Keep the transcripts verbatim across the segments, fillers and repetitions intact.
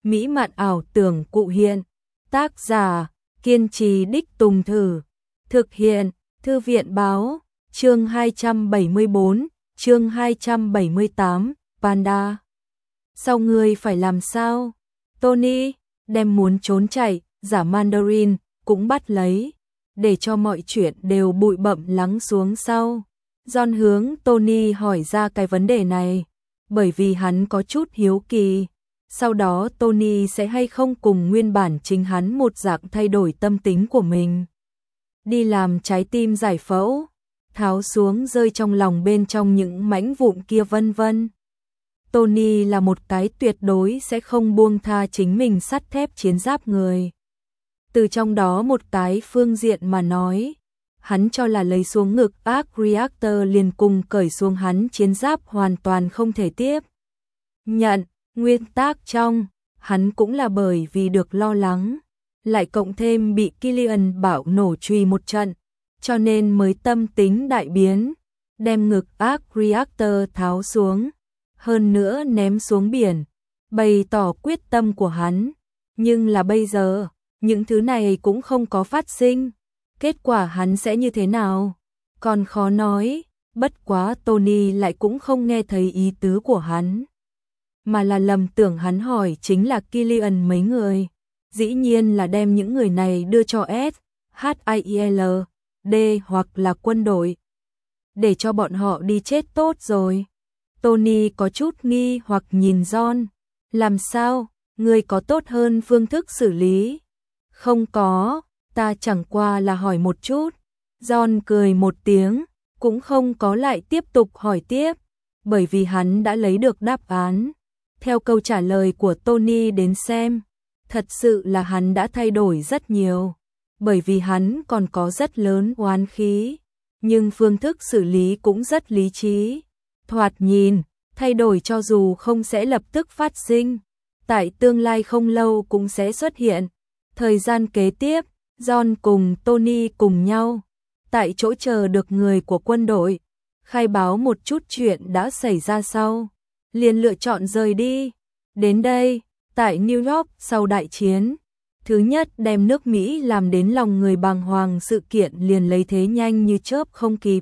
mỹ mạn ảo tưởng cụ hiện. Tác giả, kiên trì đích tùng thử. Thực hiện, Thư viện báo, chương hai trăm bảy mươi bốn, chương hai trăm bảy mươi tám, Panda. Sao ngươi phải làm sao? Tony, đem muốn trốn chạy, giả Mandarin, cũng bắt lấy, để cho mọi chuyện đều bụi bặm lắng xuống sau. John hướng Tony hỏi ra cái vấn đề này, bởi vì hắn có chút hiếu kỳ. Sau đó Tony sẽ hay không cùng nguyên bản chính hắn một dạng thay đổi tâm tính của mình. Đi làm trái tim giải phẫu, tháo xuống rơi trong lòng bên trong những mảnh vụn kia vân vân. Tony là một cái tuyệt đối sẽ không buông tha chính mình sắt thép chiến giáp người. Từ trong đó một cái phương diện mà nói, hắn cho là lấy xuống ngực Arc Reactor liền cùng cởi xuống hắn chiến giáp hoàn toàn không thể tiếp nhận. Nguyên tắc trong, hắn cũng là bởi vì được lo lắng, lại cộng thêm bị Killian bạo nổ truy một trận, cho nên mới tâm tính đại biến, đem ngực Arc Reactor tháo xuống, hơn nữa ném xuống biển, bày tỏ quyết tâm của hắn. Nhưng là bây giờ, những thứ này cũng không có phát sinh, kết quả hắn sẽ như thế nào? Còn khó nói, bất quá Tony lại cũng không nghe thấy ý tứ của hắn, mà là lầm tưởng hắn hỏi chính là Killian mấy người. Dĩ nhiên là đem những người này đưa cho S H I E L D hoặc là quân đội, để cho bọn họ đi chết tốt rồi. Tony có chút nghi hoặc nhìn John, làm sao, ngươi có tốt hơn phương thức xử lý? Không có, ta chẳng qua là hỏi một chút. John cười một tiếng, cũng không có lại tiếp tục hỏi tiếp, bởi vì hắn đã lấy được đáp án. Theo câu trả lời của Tony đến xem, thật sự là hắn đã thay đổi rất nhiều, bởi vì hắn còn có rất lớn oán khí, nhưng phương thức xử lý cũng rất lý trí. Thoạt nhìn, thay đổi cho dù không sẽ lập tức phát sinh, tại tương lai không lâu cũng sẽ xuất hiện. Thời gian kế tiếp, John cùng Tony cùng nhau, tại chỗ chờ được người của quân đội khai báo một chút chuyện đã xảy ra sau, liền lựa chọn rời đi. Đến đây, tại New York sau đại chiến, thứ nhất đem nước Mỹ làm đến lòng người bàng hoàng sự kiện liền lấy thế nhanh như chớp không kịp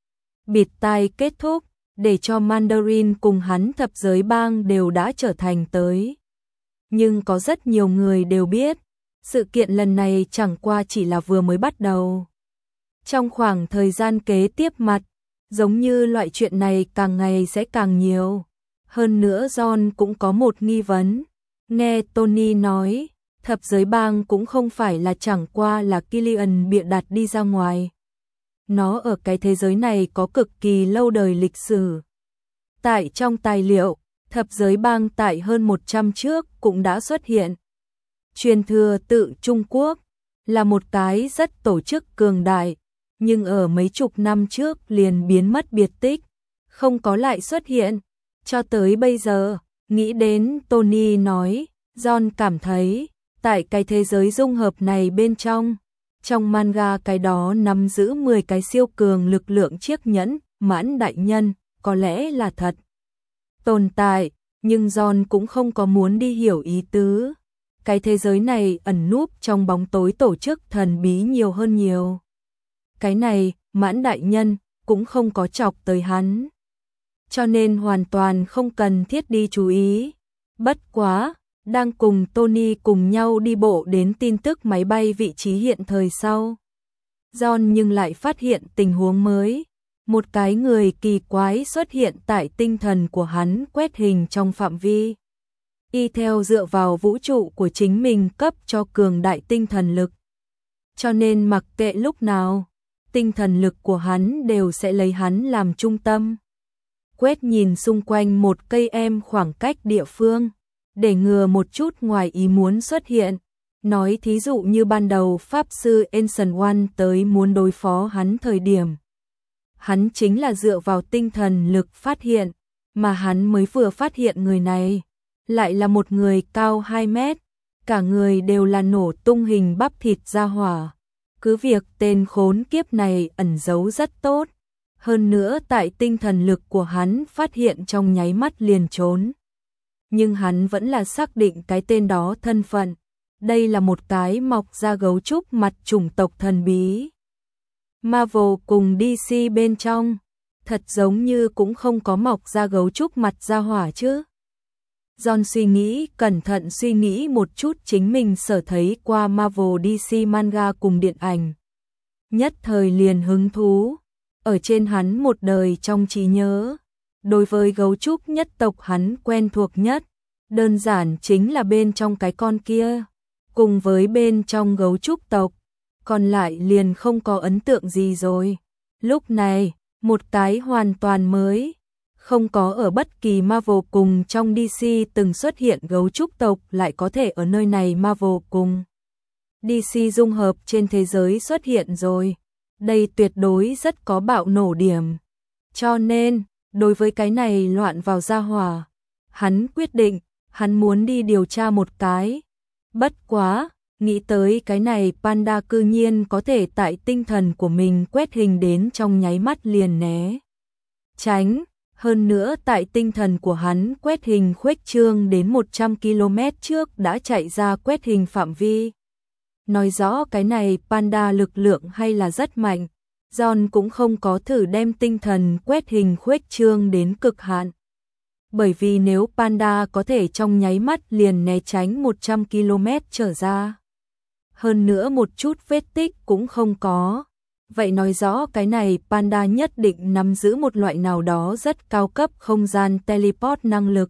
bịt tai kết thúc, để cho Mandarin cùng hắn thập giới bang đều đã trở thành tới. Nhưng có rất nhiều người đều biết, sự kiện lần này chẳng qua chỉ là vừa mới bắt đầu. Trong khoảng thời gian kế tiếp mặt, giống như loại chuyện này càng ngày sẽ càng nhiều. Hơn nữa John cũng có một nghi vấn. Nghe Tony nói, thập giới bang cũng không phải là chẳng qua là Killian bịa đặt đi ra ngoài. Nó ở cái thế giới này có cực kỳ lâu đời lịch sử. Tại trong tài liệu, thập giới bang tại hơn một trăm trước cũng đã xuất hiện. Truyền thừa tự Trung Quốc là một cái rất tổ chức cường đại, nhưng ở mấy chục năm trước liền biến mất biệt tích, không có lại xuất hiện. Cho tới bây giờ, nghĩ đến Tony nói, John cảm thấy, tại cái thế giới dung hợp này bên trong, trong manga cái đó nắm giữ mười cái siêu cường lực lượng chiếc nhẫn, mãn đại nhân, có lẽ là thật tồn tại, nhưng John cũng không có muốn đi hiểu ý tứ. Cái thế giới này ẩn núp trong bóng tối tổ chức thần bí nhiều hơn nhiều. Cái này, mãn đại nhân, cũng không có chọc tới hắn, cho nên hoàn toàn không cần thiết đi chú ý. Bất quá, đang cùng Tony cùng nhau đi bộ đến tin tức máy bay vị trí hiện thời sau, John nhưng lại phát hiện tình huống mới. Một cái người kỳ quái xuất hiện tại tinh thần của hắn quét hình trong phạm vi. Y theo dựa vào vũ trụ của chính mình cấp cho cường đại tinh thần lực. Cho nên mặc kệ lúc nào, tinh thần lực của hắn đều sẽ lấy hắn làm trung tâm. Quét nhìn xung quanh một cây em khoảng cách địa phương, để ngừa một chút ngoài ý muốn xuất hiện. Nói thí dụ như ban đầu Pháp sư Ancient One tới muốn đối phó hắn thời điểm. Hắn chính là dựa vào tinh thần lực phát hiện, mà hắn mới vừa phát hiện người này. Lại là một người cao hai mét, cả người đều là nổ tung hình bắp thịt ra hỏa. Cứ việc tên khốn kiếp này ẩn giấu rất tốt, hơn nữa tại tinh thần lực của hắn phát hiện trong nháy mắt liền trốn. nhưng hắn vẫn là xác định cái tên đó thân phận. Đây là một cái mọc ra gấu trúc mặt chủng tộc thần bí. Marvel cùng đê xê bên trong, thật giống như cũng không có mọc ra gấu trúc mặt ra hỏa chứ. John suy nghĩ, cẩn thận suy nghĩ một chút chính mình sở thấy qua Marvel đê xê manga cùng điện ảnh. Nhất thời liền hứng thú, ở trên hắn một đời trong trí nhớ. Đối với gấu trúc nhất tộc hắn quen thuộc nhất, đơn giản chính là bên trong cái con kia, cùng với bên trong gấu trúc tộc, còn lại liền không có ấn tượng gì rồi. Lúc này, một cái hoàn toàn mới, không có ở bất kỳ Marvel cùng trong đê xê từng xuất hiện gấu trúc tộc lại có thể ở nơi này Marvel cùng đê xê dung hợp trên thế giới xuất hiện rồi. Đây tuyệt đối rất có bạo nổ điểm. Cho nên, đối với cái này loạn vào gia hỏa, hắn quyết định, hắn muốn đi điều tra một cái. Bất quá, nghĩ tới cái này panda cư nhiên có thể tại tinh thần của mình quét hình đến trong nháy mắt liền né tránh. Hơn nữa tại tinh thần của hắn quét hình khuếch trương đến một trăm ki lô mét trước đã chạy ra quét hình phạm vi. Nói rõ cái này panda lực lượng hay là rất mạnh. John cũng không có thử đem tinh thần quét hình khuếch trương đến cực hạn. Bởi vì nếu panda có thể trong nháy mắt liền né tránh một trăm ki lô mét trở ra, hơn nữa một chút vết tích cũng không có, vậy nói rõ cái này panda nhất định nắm giữ một loại nào đó rất cao cấp không gian teleport năng lực.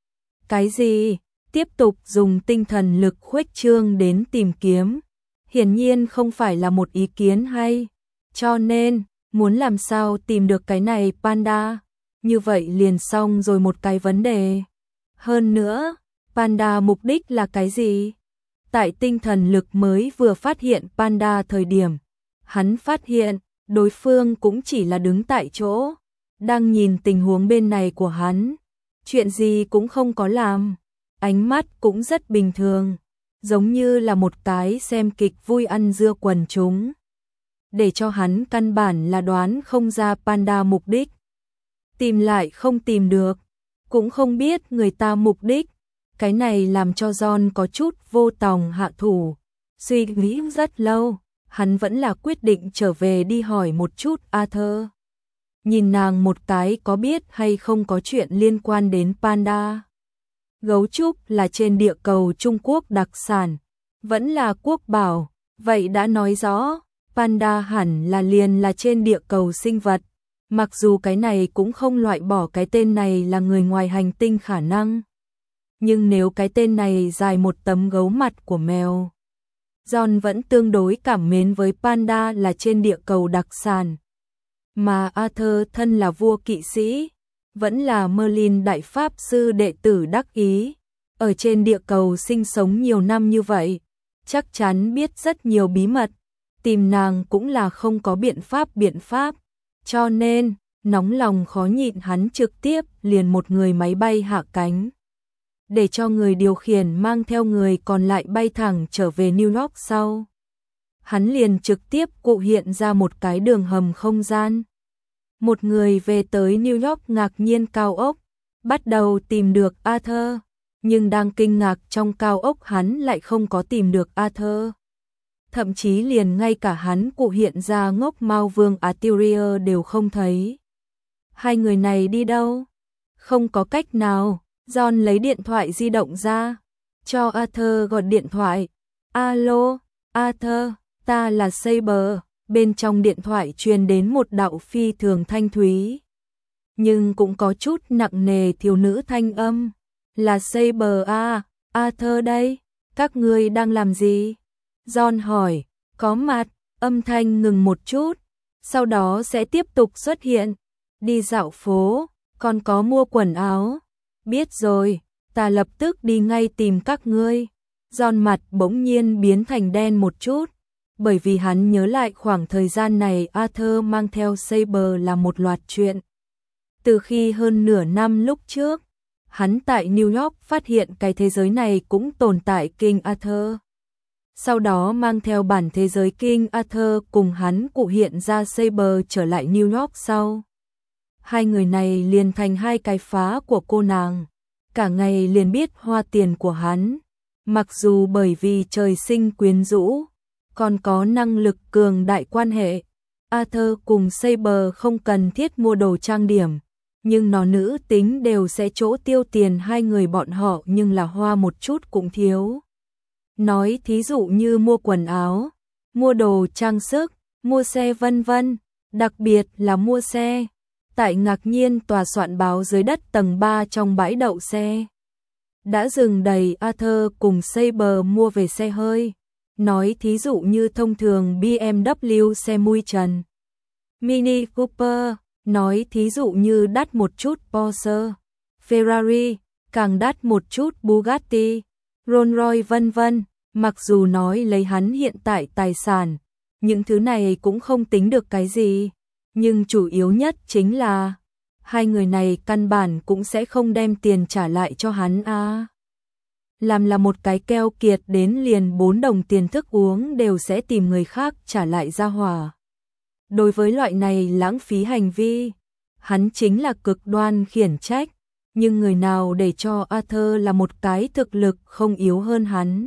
Cái gì? Tiếp tục dùng tinh thần lực khuếch trương đến tìm kiếm, hiển nhiên không phải là một ý kiến hay. Cho nên, muốn làm sao tìm được cái này panda, như vậy liền xong rồi một cái vấn đề. Hơn nữa, panda mục đích là cái gì? Tại tinh thần lực mới vừa phát hiện panda thời điểm, hắn phát hiện đối phương cũng chỉ là đứng tại chỗ, đang nhìn tình huống bên này của hắn, chuyện gì cũng không có làm, ánh mắt cũng rất bình thường, giống như là một cái xem kịch vui ăn dưa quần chúng. Để cho hắn căn bản là đoán không ra panda mục đích. Tìm lại không tìm được, cũng không biết người ta mục đích. Cái này làm cho John có chút vô tòng hạ thủ. Suy nghĩ rất lâu, hắn vẫn là quyết định trở về đi hỏi một chút Arthur. Nhìn nàng một cái có biết hay không có chuyện liên quan đến panda. Gấu trúc là trên địa cầu Trung Quốc đặc sản, vẫn là quốc bảo, vậy đã nói rõ. Panda hẳn là liền là trên địa cầu sinh vật, mặc dù cái này cũng không loại bỏ cái tên này là người ngoài hành tinh khả năng. Nhưng nếu cái tên này dài một tấm gấu mặt của mèo, John vẫn tương đối cảm mến với panda là trên địa cầu đặc sản. Mà Arthur thân là vua kỵ sĩ, vẫn là Merlin đại pháp sư đệ tử đắc ý, ở trên địa cầu sinh sống nhiều năm như vậy, chắc chắn biết rất nhiều bí mật. Tìm nàng cũng là không có biện pháp biện pháp, cho nên, nóng lòng khó nhịn hắn trực tiếp liền một người máy bay hạ cánh. Để cho người điều khiển mang theo người còn lại bay thẳng trở về New York sau. Hắn liền trực tiếp cụ hiện ra một cái đường hầm không gian. Một người về tới New York ngạc nhiên cao ốc, bắt đầu tìm được Arthur, nhưng đang kinh ngạc trong cao ốc hắn lại không có tìm được Arthur. Thậm chí liền ngay cả hắn cụ hiện ra ngốc Mao Vương Arthurier đều không thấy. Hai người này đi đâu? Không có cách nào, John lấy điện thoại di động ra, cho Arthur gọi điện thoại. Alo, Arthur, ta là Saber. Bên trong điện thoại truyền đến một đạo phi thường thanh thúy, nhưng cũng có chút nặng nề thiếu nữ thanh âm. Là Saber à, Arthur đây, các ngươi đang làm gì? John hỏi, có mặt, âm thanh ngừng một chút, sau đó sẽ tiếp tục xuất hiện. Đi dạo phố, còn có mua quần áo. Biết rồi, ta lập tức đi ngay tìm các ngươi. John mặt bỗng nhiên biến thành đen một chút, bởi vì hắn nhớ lại khoảng thời gian này Arthur mang theo Saber là một loạt chuyện. Từ khi hơn nửa năm lúc trước, hắn tại New York phát hiện cái thế giới này cũng tồn tại King Arthur. Sau đó mang theo bản thế giới King Arthur cùng hắn cụ hiện ra Saber trở lại New York sau. Hai người này liền thành hai cái phá của cô nàng. cả ngày liền biết hoa tiền của hắn. Mặc dù bởi vì trời sinh quyến rũ, còn có năng lực cường đại quan hệ, Arthur cùng Saber không cần thiết mua đồ trang điểm, nhưng nó nữ tính đều sẽ chỗ tiêu tiền hai người bọn họ nhưng là hoa một chút cũng thiếu. Nói thí dụ như mua quần áo, mua đồ trang sức, mua xe vân vân, đặc biệt là mua xe. Tại ngạc nhiên tòa soạn báo dưới đất tầng ba trong bãi đậu xe đã dừng đầy, Arthur cùng Saber mua về xe hơi. Nói thí dụ như thông thường bê em vê xe mui trần, Mini Cooper, nói thí dụ như đắt một chút Porsche, Ferrari, càng đắt một chút Bugatti, Rolls-Royce vân vân. Mặc dù nói lấy hắn hiện tại tài sản, những thứ này cũng không tính được cái gì, nhưng chủ yếu nhất chính là hai người này căn bản cũng sẽ không đem tiền trả lại cho hắn a. À. Làm là một cái keo kiệt đến liền bốn đồng tiền thức uống đều sẽ tìm người khác trả lại ra hỏa. Đối với loại này lãng phí hành vi, hắn chính là cực đoan khiển trách, nhưng người nào để cho Arthur là một cái thực lực không yếu hơn hắn.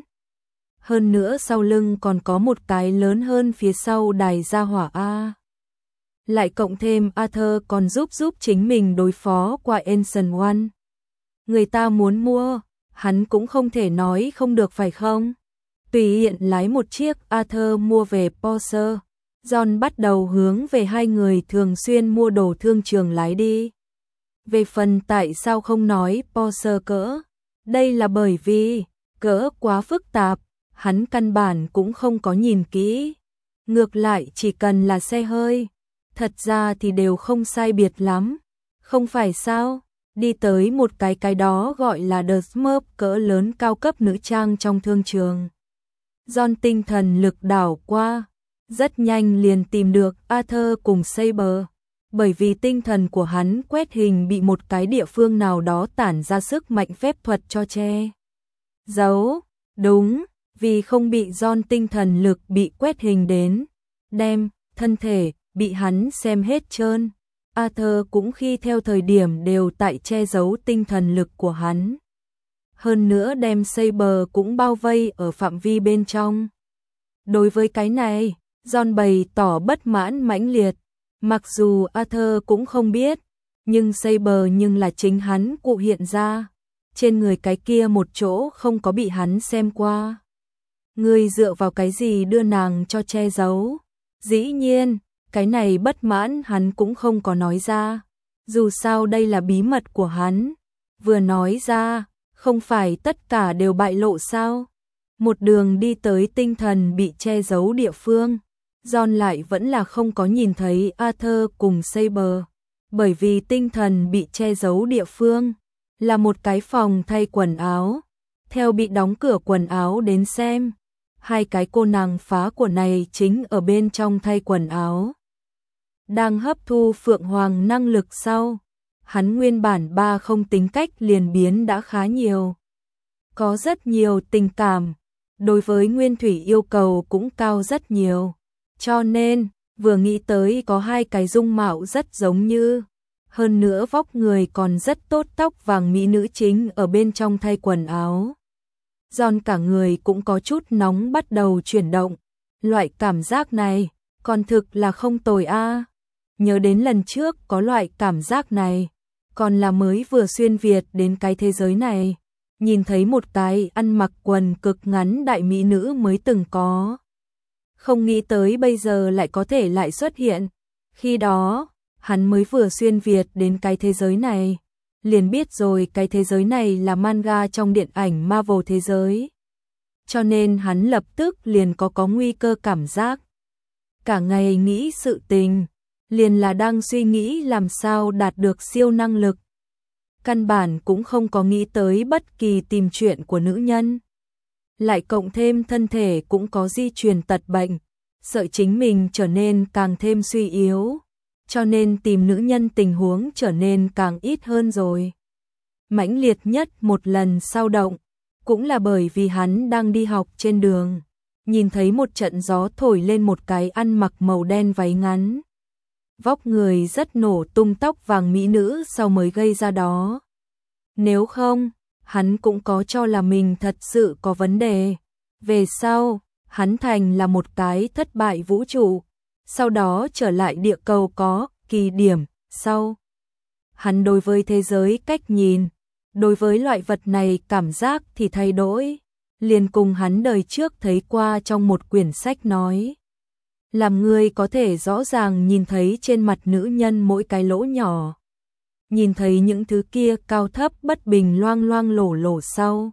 Hơn nữa sau lưng còn có một cái lớn hơn phía sau đài gia hỏa A. Lại cộng thêm Arthur còn giúp giúp chính mình đối phó qua Ancient One. Người ta muốn mua, hắn cũng không thể nói không được phải không? Tùy tiện lái một chiếc Arthur mua về Porsche, John bắt đầu hướng về hai người thường xuyên mua đồ thương trường lái đi. Về phần tại sao không nói Porsche cỡ, đây là bởi vì cỡ quá phức tạp, hắn căn bản cũng không có nhìn kỹ. Ngược lại chỉ cần là xe hơi, thật ra thì đều không sai biệt lắm, không phải sao? Đi tới một cái cái đó gọi là The Smurf cỡ lớn cao cấp nữ trang trong thương trường. John tinh thần lực đảo qua, rất nhanh liền tìm được Arthur cùng Saber, bởi vì tinh thần của hắn quét hình bị một cái địa phương nào đó tản ra sức mạnh phép thuật cho che giấu. Đúng, vì không bị John tinh thần lực bị quét hình đến, đem thân thể bị hắn xem hết trơn. Arthur cũng khi theo thời điểm đều tại che giấu tinh thần lực của hắn. Hơn nữa đem Saber cũng bao vây ở phạm vi bên trong. Đối với cái này, John bày tỏ bất mãn mãnh liệt. Mặc dù Arthur cũng không biết, nhưng Saber nhưng là chính hắn cụ hiện ra. Trên người cái kia một chỗ không có bị hắn xem qua. Ngươi dựa vào cái gì đưa nàng cho che giấu? Dĩ nhiên, cái này bất mãn hắn cũng không có nói ra. Dù sao đây là bí mật của hắn. Vừa nói ra, không phải tất cả đều bại lộ sao? Một đường đi tới tinh thần bị che giấu địa phương, John lại vẫn là không có nhìn thấy Arthur cùng Saber. Bởi vì tinh thần bị che giấu địa phương là một cái phòng thay quần áo. Theo bị đóng cửa quần áo đến xem, hai cái cô nàng phá của này chính ở bên trong thay quần áo. Đang hấp thu phượng hoàng năng lực sau, hắn nguyên bản ba không tính cách liền biến đã khá nhiều. Có rất nhiều tình cảm, đối với nguyên thủy yêu cầu cũng cao rất nhiều. Cho nên, vừa nghĩ tới có hai cái dung mạo rất giống như, hơn nữa vóc người còn rất tốt tóc vàng mỹ nữ chính ở bên trong thay quần áo. John cả người cũng có chút nóng bắt đầu chuyển động. Loại cảm giác này, còn thực là không tồi a. Nhớ đến lần trước có loại cảm giác này, còn là mới vừa xuyên Việt đến cái thế giới này, nhìn thấy một cái ăn mặc quần cực ngắn đại mỹ nữ mới từng có. Không nghĩ tới bây giờ lại có thể lại xuất hiện. Khi đó, hắn mới vừa xuyên Việt đến cái thế giới này, liền biết rồi cái thế giới này là manga trong điện ảnh Marvel thế giới. Cho nên hắn lập tức liền có có nguy cơ cảm giác. Cả ngày nghĩ sự tình, liền là đang suy nghĩ làm sao đạt được siêu năng lực. Căn bản cũng không có nghĩ tới bất kỳ tìm chuyện của nữ nhân. Lại cộng thêm thân thể cũng có di truyền tật bệnh, sợ chính mình trở nên càng thêm suy yếu. Cho nên tìm nữ nhân tình huống trở nên càng ít hơn rồi. Mãnh liệt nhất một lần sao động, cũng là bởi vì hắn đang đi học trên đường, nhìn thấy một trận gió thổi lên một cái ăn mặc màu đen váy ngắn. Vóc người rất nổ tung tóc vàng mỹ nữ sau mới gây ra đó. Nếu không, hắn cũng có cho là mình thật sự có vấn đề. Về sau, hắn thành là một cái thất bại vũ trụ, sau đó trở lại địa cầu có kỳ điểm, sau. Hắn đối với thế giới cách nhìn, đối với loại vật này cảm giác thì thay đổi, liền cùng hắn đời trước thấy qua trong một quyển sách nói. Làm người có thể rõ ràng nhìn thấy trên mặt nữ nhân mỗi cái lỗ nhỏ. Nhìn thấy những thứ kia cao thấp bất bình loang loang lổ lổ sau.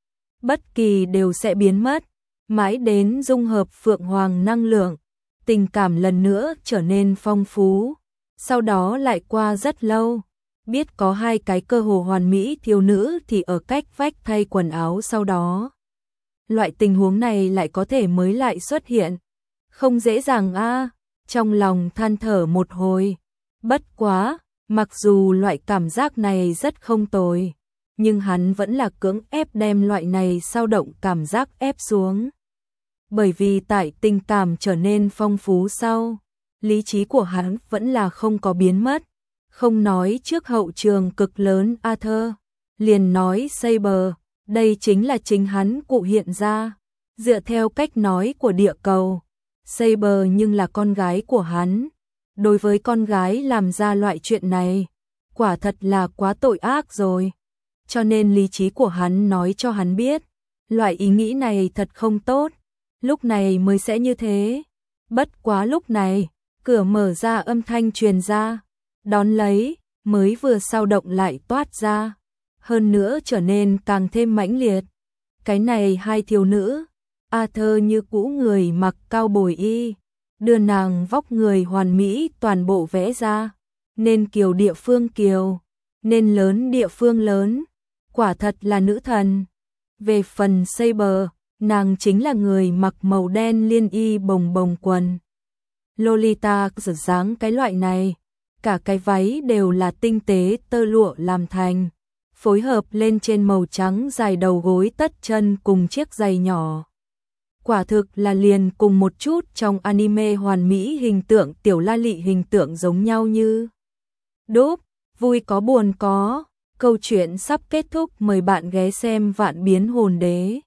Bất kỳ đều sẽ biến mất, mãi đến dung hợp phượng hoàng năng lượng, tình cảm lần nữa trở nên phong phú. Sau đó lại qua rất lâu, biết có hai cái cơ hồ hoàn mỹ thiếu nữ thì ở cách vách thay quần áo sau đó. Loại tình huống này lại có thể mới lại xuất hiện. Không dễ dàng a, trong lòng than thở một hồi. Bất quá, mặc dù loại cảm giác này rất không tồi, nhưng hắn vẫn là cưỡng ép đem loại này sao động cảm giác ép xuống. Bởi vì tại tình cảm trở nên phong phú sau, lý trí của hắn vẫn là không có biến mất. Không nói trước hậu trường cực lớn Arthur, liền nói Saber, đây chính là chính hắn cụ hiện ra. Dựa theo cách nói của địa cầu, Saber nhưng là con gái của hắn. Đối với con gái làm ra loại chuyện này, quả thật là quá tội ác rồi. Cho nên lý trí của hắn nói cho hắn biết, loại ý nghĩ này thật không tốt, lúc này mới sẽ như thế. Bất quá lúc này, cửa mở ra âm thanh truyền ra, đón lấy, mới vừa sao động lại toát ra, hơn nữa trở nên càng thêm mãnh liệt. Cái này hai thiếu nữ, Arthur như cũ người mặc cao bồi y, đưa nàng vóc người hoàn mỹ toàn bộ vẽ ra, nên kiều địa phương kiều, nên lớn địa phương lớn, quả thật là nữ thần. Về phần Saber, nàng chính là người mặc màu đen liên y bồng bồng quần. Lolita giật dáng cái loại này, cả cái váy đều là tinh tế tơ lụa làm thành, phối hợp lên trên màu trắng dài đầu gối tất chân cùng chiếc giày nhỏ. Quả thực là liền cùng một chút trong anime hoàn mỹ hình tượng tiểu la lị hình tượng giống nhau như đúc, vui có buồn có. Câu chuyện sắp kết thúc, mời bạn ghé xem Vạn Biến Hồn Đế.